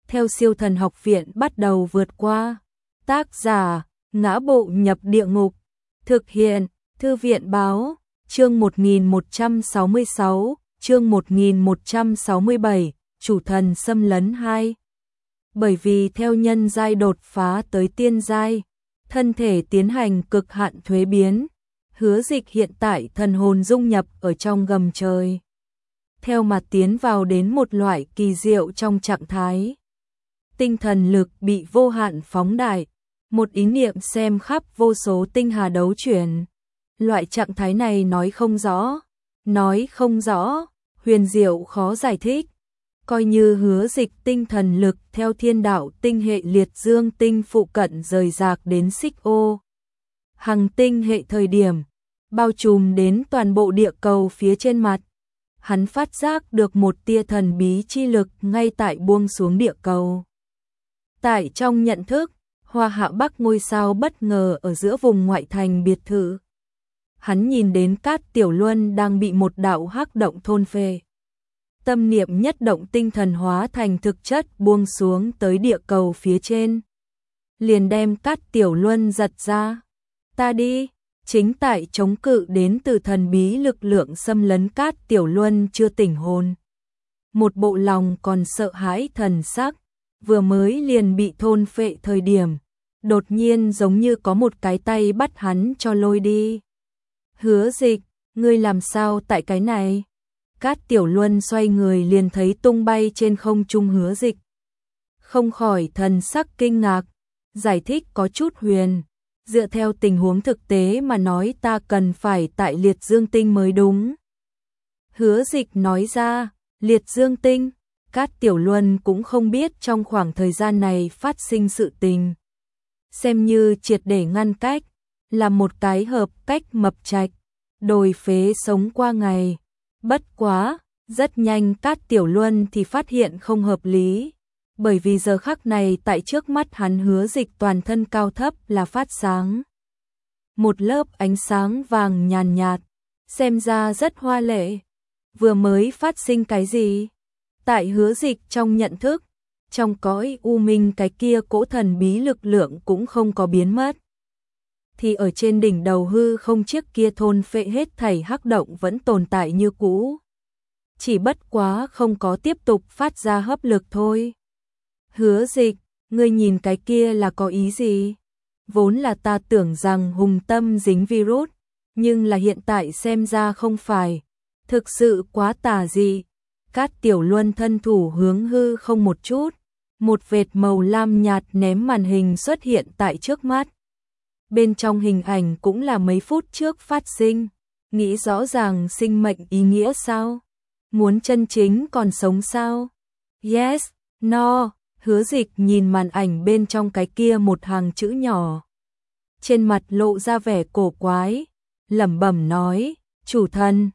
theo Siêu Thần Học Viện bắt đầu vượt qua. Tác giả: Ngã Bộ Nhập Địa Ngục. Thực hiện: Thư viện báo. Chương 1166, chương 1167, Chủ Thần Xâm Lấn 2. Bởi vì theo nhân giai đột phá tới tiên giai, thân thể tiến hành cực hạn thuế biến, Hứa Dịch hiện tại thần hồn dung nhập ở trong gầm trời. Theo mà tiến vào đến một loại kỳ diệu trong trạng thái. Tinh thần lực bị vô hạn phóng đại, một ý niệm xem khắp vô số tinh hà đấu chuyển. Loại trạng thái này nói không rõ, huyền diệu khó giải thích. Coi như Hứa Dịch tinh thần lực theo thiên đạo tinh hệ liệt dương tinh phụ cận rời rạc đến Xích Ô Hằng tinh hệ thời điểm, bao trùm đến toàn bộ địa cầu phía trên mặt. Hắn phát giác được một tia thần bí chi lực ngay tại buông xuống địa cầu. Tại trong nhận thức, Hoa Hạ Bắc ngôi sao bất ngờ ở giữa vùng ngoại thành biệt thự. Hắn nhìn đến Cát Tiểu Luân đang bị một đạo hắc động thôn phệ. Tâm niệm nhất động, tinh thần hóa thành thực chất buông xuống tới địa cầu phía trên. Liền đem Cát Tiểu Luân giật ra. Ta đi, chính tại chống cự đến từ thần bí lực lượng xâm lấn, Cát Tiểu Luân chưa tỉnh hồn. Một bộ lòng còn sợ hãi thần sắc, vừa mới liền bị thôn phệ thời điểm, đột nhiên giống như có một cái tay bắt hắn cho lôi đi. Hứa Dịch, ngươi làm sao tại cái này? Cát Tiểu Luân xoay người liền thấy tung bay trên không trung Hứa Dịch. Không khỏi thần sắc kinh ngạc, giải thích có chút huyền. Dựa theo tình huống thực tế mà nói, ta cần phải tại liệt dương tinh mới đúng. Hứa Dịch nói ra, liệt dương tinh. Cát Tiểu Luân cũng không biết trong khoảng thời gian này phát sinh sự tình. Xem như triệt để ngăn cách, là một cái hợp cách mập trạch, đồi phế sống qua ngày. Bất quá, rất nhanh Cát Tiểu Luân thì phát hiện không hợp lý. Bởi vì giờ khắc này tại trước mắt hắn Hứa Dịch toàn thân cao thấp là phát sáng. Một lớp ánh sáng vàng nhàn nhạt, xem ra rất hoa lệ. Vừa mới phát sinh cái gì? Tại Hứa Dịch trong nhận thức, trong cõi u minh cái kia cỗ thần bí lực lượng cũng không có biến mất. Thì ở trên đỉnh đầu hư không chiếc kia thôn phệ hết thảy hắc động vẫn tồn tại như cũ. Chỉ bất quá không có tiếp tục phát ra hấp lực thôi. Hứa Dịch, ngươi nhìn cái kia là có ý gì? Vốn là ta tưởng rằng hùng tâm dính virus, nhưng là hiện tại xem ra không phải. Thực sự quá tà dị. Cát Tiểu Luân thân thủ hướng hư không một chút, một vệt màu lam nhạt ném màn hình xuất hiện tại trước mắt. Bên trong hình ảnh cũng là mấy phút trước phát sinh. Nghĩ rõ ràng sinh mệnh ý nghĩa sao? Muốn chân chính còn sống sao? Yes, no. Hứa Dịch nhìn màn ảnh bên trong cái kia một hàng chữ nhỏ. Trên mặt lộ ra vẻ cổ quái, lẩm bẩm nói, chủ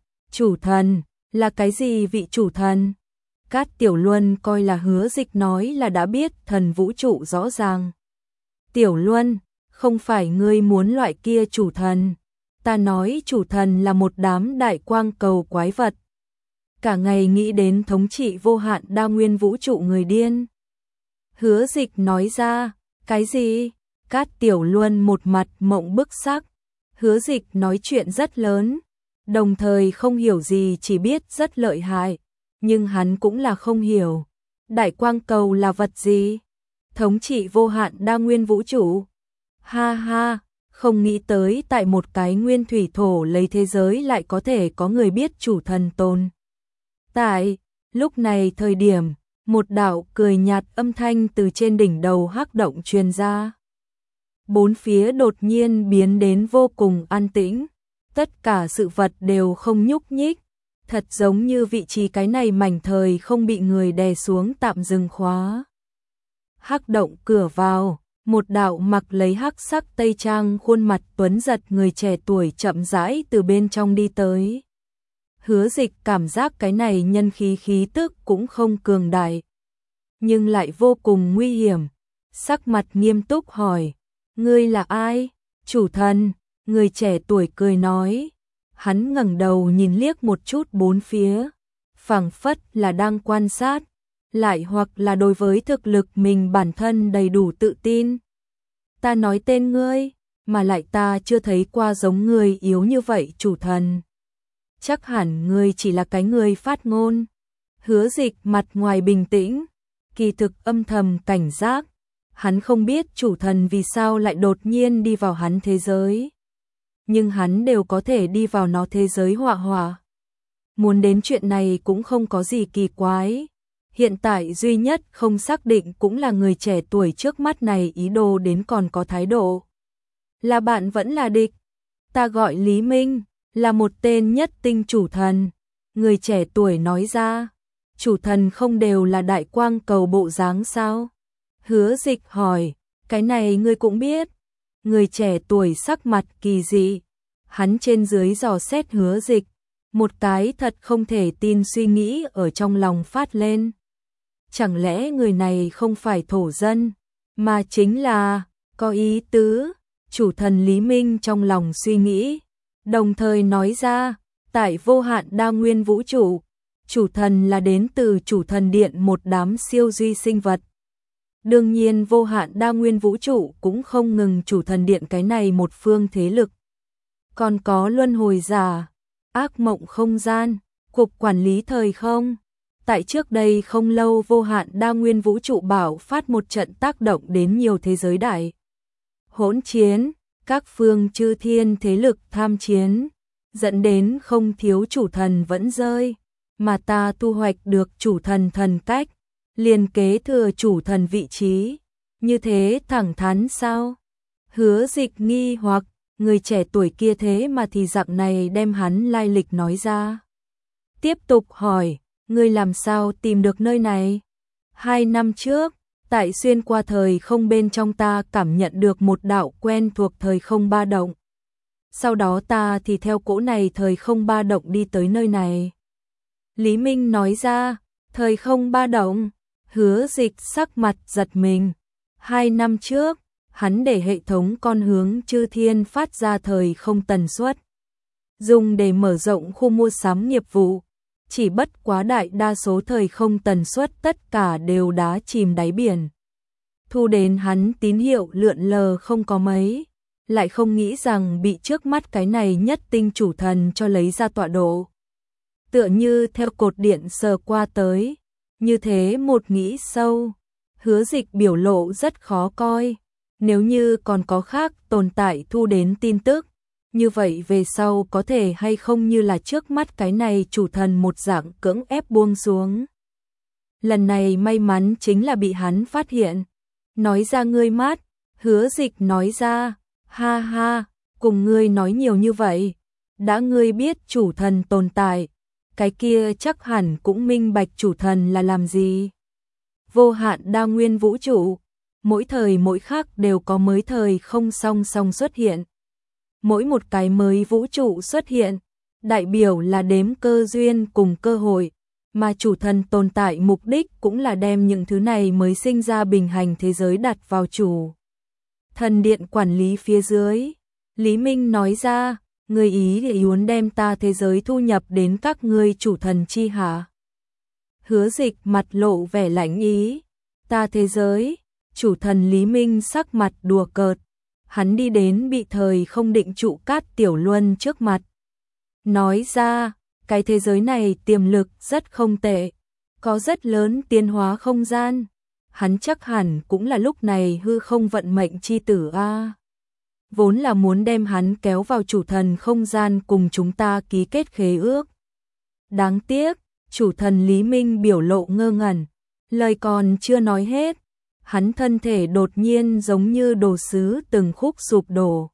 thần, là cái gì vị chủ thần? Cát Tiểu Luân coi là Hứa Dịch nói là đã biết thần vũ trụ rõ ràng. Tiểu Luân, không phải ngươi muốn loại kia chủ thần. Ta nói chủ thần là một đám đại quang cầu quái vật. Cả ngày nghĩ đến thống trị vô hạn đa nguyên vũ trụ người điên. Hứa Dịch nói ra, cái gì? Cát Tiểu Luân một mặt mộng bức sắc. Hứa Dịch nói chuyện rất lớn, đồng thời không hiểu gì, chỉ biết rất lợi hại. Nhưng hắn cũng là không hiểu. Đại quang cầu là vật gì? Thống trị vô hạn đa nguyên vũ trụ? Ha ha, không nghĩ tới tại một cái nguyên thủy thổ lấy thế giới lại có thể có người biết chủ thần tồn. Tại lúc này thời điểm, một đạo cười nhạt âm thanh từ trên đỉnh đầu hắc động truyền ra. Bốn phía đột nhiên biến đến vô cùng an tĩnh, tất cả sự vật đều không nhúc nhích, thật giống như vị trí cái này mảnh thời không bị người đè xuống tạm dừng khóa. Hắc động cửa vào, một đạo mặc lấy hắc sắc tây trang khuôn mặt tuấn giật người trẻ tuổi chậm rãi từ bên trong đi tới. Hứa Dịch cảm giác cái này nhân khí tức cũng không cường đại, nhưng lại vô cùng nguy hiểm. Sắc mặt nghiêm túc hỏi, ngươi là ai? Chủ thần, người trẻ tuổi cười nói. Hắn ngẩng đầu nhìn liếc một chút bốn phía, phảng phất là đang quan sát, lại hoặc là đối với thực lực mình bản thân đầy đủ tự tin. Ta nói tên ngươi, mà lại ta chưa thấy qua giống ngươi yếu như vậy chủ thần. Chắc hẳn ngươi chỉ là cái người phát ngôn. Hứa Dịch mặt ngoài bình tĩnh, kỳ thực âm thầm cảnh giác. Hắn không biết chủ thần vì sao lại đột nhiên đi vào hắn thế giới. Nhưng hắn đều có thể đi vào nó thế giới họa họa. Muốn đến chuyện này cũng không có gì kỳ quái. Hiện tại duy nhất không xác định cũng là người trẻ tuổi trước mắt này ý đồ đến còn có thái độ. Là bạn vẫn là địch. Ta gọi Lý Minh, là một tên nhất tinh chủ thần. Người trẻ tuổi nói ra, chủ thần không đều là đại quang cầu bộ dáng sao? Hứa Dịch hỏi, cái này ngươi cũng biết. Người trẻ tuổi sắc mặt kỳ dị. Hắn trên dưới dò xét Hứa Dịch. Một cái thật không thể tin suy nghĩ ở trong lòng phát lên. Chẳng lẽ người này không phải thổ dân, mà chính là, có ý tứ, chủ thần Lý Minh trong lòng suy nghĩ. Đồng thời nói ra, tại vô hạn đa nguyên vũ trụ, chủ thần là đến từ chủ thần điện một đám siêu duy sinh vật. Đương nhiên vô hạn đa nguyên vũ trụ cũng không ngừng chủ thần điện cái này một phương thế lực. Còn có luân hồi giả, ác mộng không gian, cục quản lý thời không. Tại trước đây không lâu vô hạn đa nguyên vũ trụ bảo phát một trận tác động đến nhiều thế giới đại hỗn chiến, các phương chư thiên thế lực tham chiến, dẫn đến không thiếu chủ thần vẫn rơi, mà ta thu hoạch được chủ thần thần cách, liền kế thừa chủ thần vị trí, như thế thẳng thắn sao? Hứa Dịch nghi hoặc, người trẻ tuổi kia thế mà thì dạng này đem hắn lai lịch nói ra. Tiếp tục hỏi, ngươi làm sao tìm được nơi này? 2 năm trước, tại xuyên qua thời không bên trong ta cảm nhận được một đạo quen thuộc thời không ba động. Sau đó ta thì theo cỗ này thời không ba động đi tới nơi này. Lý Minh nói ra, thời không ba động, Hứa Dịch sắc mặt giật mình. 2 năm trước, hắn để hệ thống con hướng chư thiên phát ra thời không tần suất, dùng để mở rộng khu mua sắm nghiệp vụ. Chỉ bất quá đại đa số thời không tần suất tất cả đều đá chìm đáy biển. Thu đến hắn tín hiệu lượn lờ không có mấy, lại không nghĩ rằng bị trước mắt cái này nhất tinh chủ thần cho lấy ra tọa độ. Tựa như theo cột điện sờ qua tới, như thế một nghĩ sâu, Hứa Dịch biểu lộ rất khó coi. Nếu như còn có khác tồn tại thu đến tin tức, như vậy về sau có thể hay không như là trước mắt cái này chủ thần một dạng cưỡng ép buông xuống. Lần này may mắn chính là bị hắn phát hiện. Nói ra ngươi mát, Hứa Dịch nói ra, ha ha, cùng ngươi nói nhiều như vậy, đã ngươi biết chủ thần tồn tại, cái kia chắc hẳn cũng minh bạch chủ thần là làm gì. Vô hạn đa nguyên vũ trụ, mỗi thời mỗi khắc đều có mới thời không song song xuất hiện. Mỗi một cái mới vũ trụ xuất hiện, đại biểu là đếm cơ duyên cùng cơ hội, mà chủ thần tồn tại mục đích cũng là đem những thứ này mới sinh ra bình hành thế giới đặt vào chủ thần điện quản lý phía dưới. Lý Minh nói ra, người ý thì muốn đem ta thế giới thu nhập đến các ngươi chủ thần chi hả? Hứa Dịch mặt lộ vẻ lạnh ý, ta thế giới, chủ thần Lý Minh sắc mặt đùa cợt. Hắn đi đến bị thời không định trụ Cát Tiểu Luân trước mặt. Nói ra, cái thế giới này tiềm lực rất không tệ, có rất lớn tiến hóa không gian. Hắn chắc hẳn cũng là lúc này hư không vận mệnh chi tử a. Vốn là muốn đem hắn kéo vào chủ thần không gian cùng chúng ta ký kết khế ước. Đáng tiếc, chủ thần Lý Minh biểu lộ ngơ ngẩn, lời còn chưa nói hết. Hắn thân thể đột nhiên giống như đồ sứ từng khúc sụp đổ.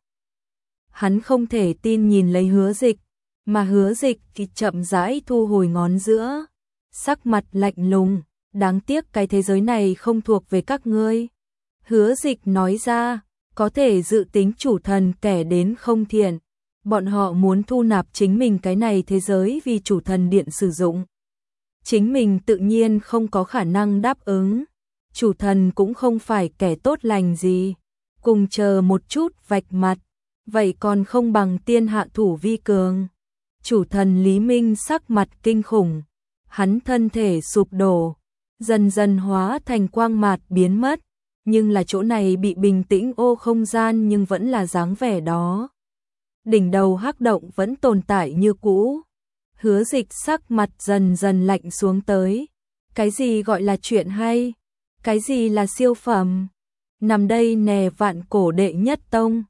Hắn không thể tin nhìn lấy Hứa Dịch, mà Hứa Dịch thì chậm rãi thu hồi ngón giữa, sắc mặt lạnh lùng, đáng tiếc cái thế giới này không thuộc về các ngươi. Hứa Dịch nói ra, có thể dự tính chủ thần kẻ đến không thiện, bọn họ muốn thu nạp chính mình cái này thế giới vì chủ thần điện sử dụng. Chính mình tự nhiên không có khả năng đáp ứng. Chủ thần cũng không phải kẻ tốt lành gì, cùng chờ một chút vạch mặt, vậy còn không bằng tiên hạ thủ vi cường. Chủ thần Lý Minh sắc mặt kinh khủng, hắn thân thể sụp đổ, dần dần hóa thành quang mạt biến mất, nhưng là chỗ này bị bình tĩnh ô không gian nhưng vẫn là dáng vẻ đó. Đỉnh đầu hắc động vẫn tồn tại như cũ. Hứa Dịch sắc mặt dần dần lạnh xuống tới. Cái gì gọi là chuyện hay? Cái gì là siêu phẩm? Nằm đây nè, vạn cổ đệ nhất tông,